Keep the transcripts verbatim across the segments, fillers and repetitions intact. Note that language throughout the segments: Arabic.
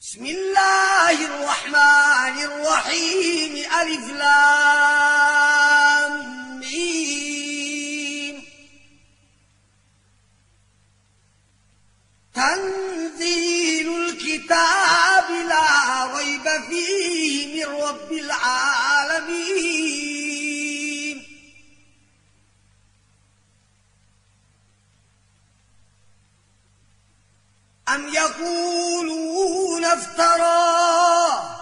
بسم الله الرحمن الرحيم ألف لام ميم تنزيل الكتاب لا ريب فيه من رب العالمين أم يقولون افتراه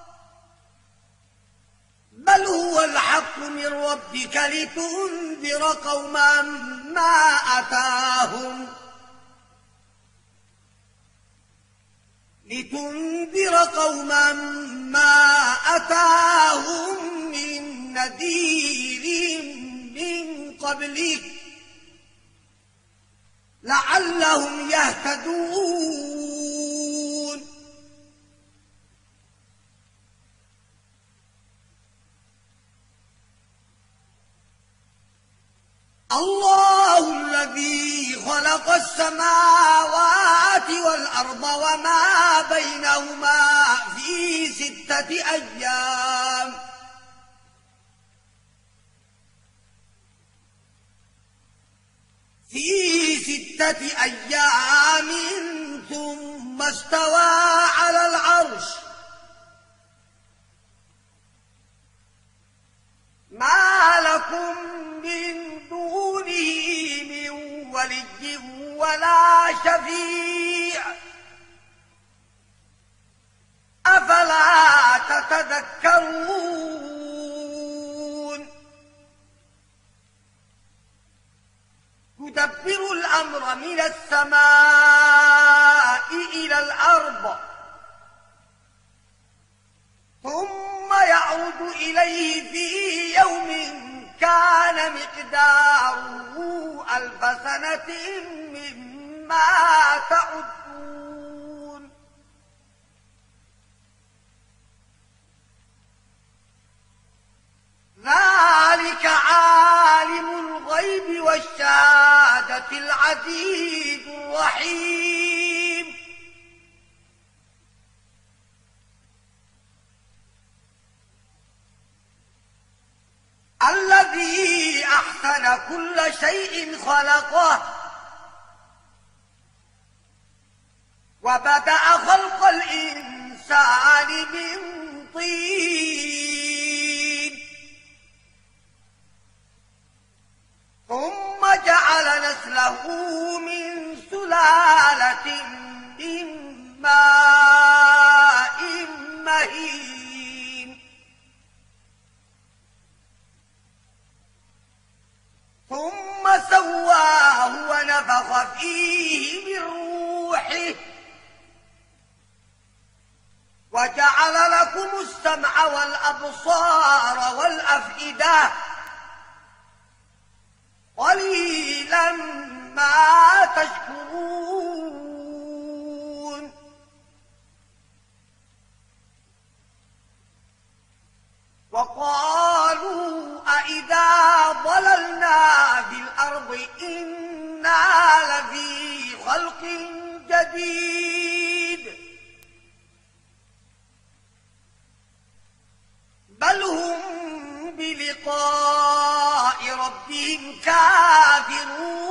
بل هو الحق من ربك لتنذر قوما ما أتاهم لتنذر قوما ما أتاهم من نذير من قبلك لعلهم يهتدون الله الذي خلق السماوات والأرض وما بينهما في ستة أيام في ستة أيام ثم استوى على العرش ما لكم من دونه من ولي ولا شفيع أفلا تتذكرون يدبر الأمر من السماء إلى الأرض ثم يعود إليه في يوم كان مقداره ألف سنة مما تعدون ذلك عالم الغيب والشهادة العزيز الرحيم الذي أحسن كل شيء خلقه وبدأ خلق الإنسان من طين ثم جعل نسله من سلالة من ماء مهين ثم سواه ونفخ فيه من روحه وجعل لكم السمع والأبصار والأفئدة قليلا ما تشكرون وقالوا أئذا ضللنا في الأرض إنا لفي خلق جديد بل هم بلقاء ربهم كافرون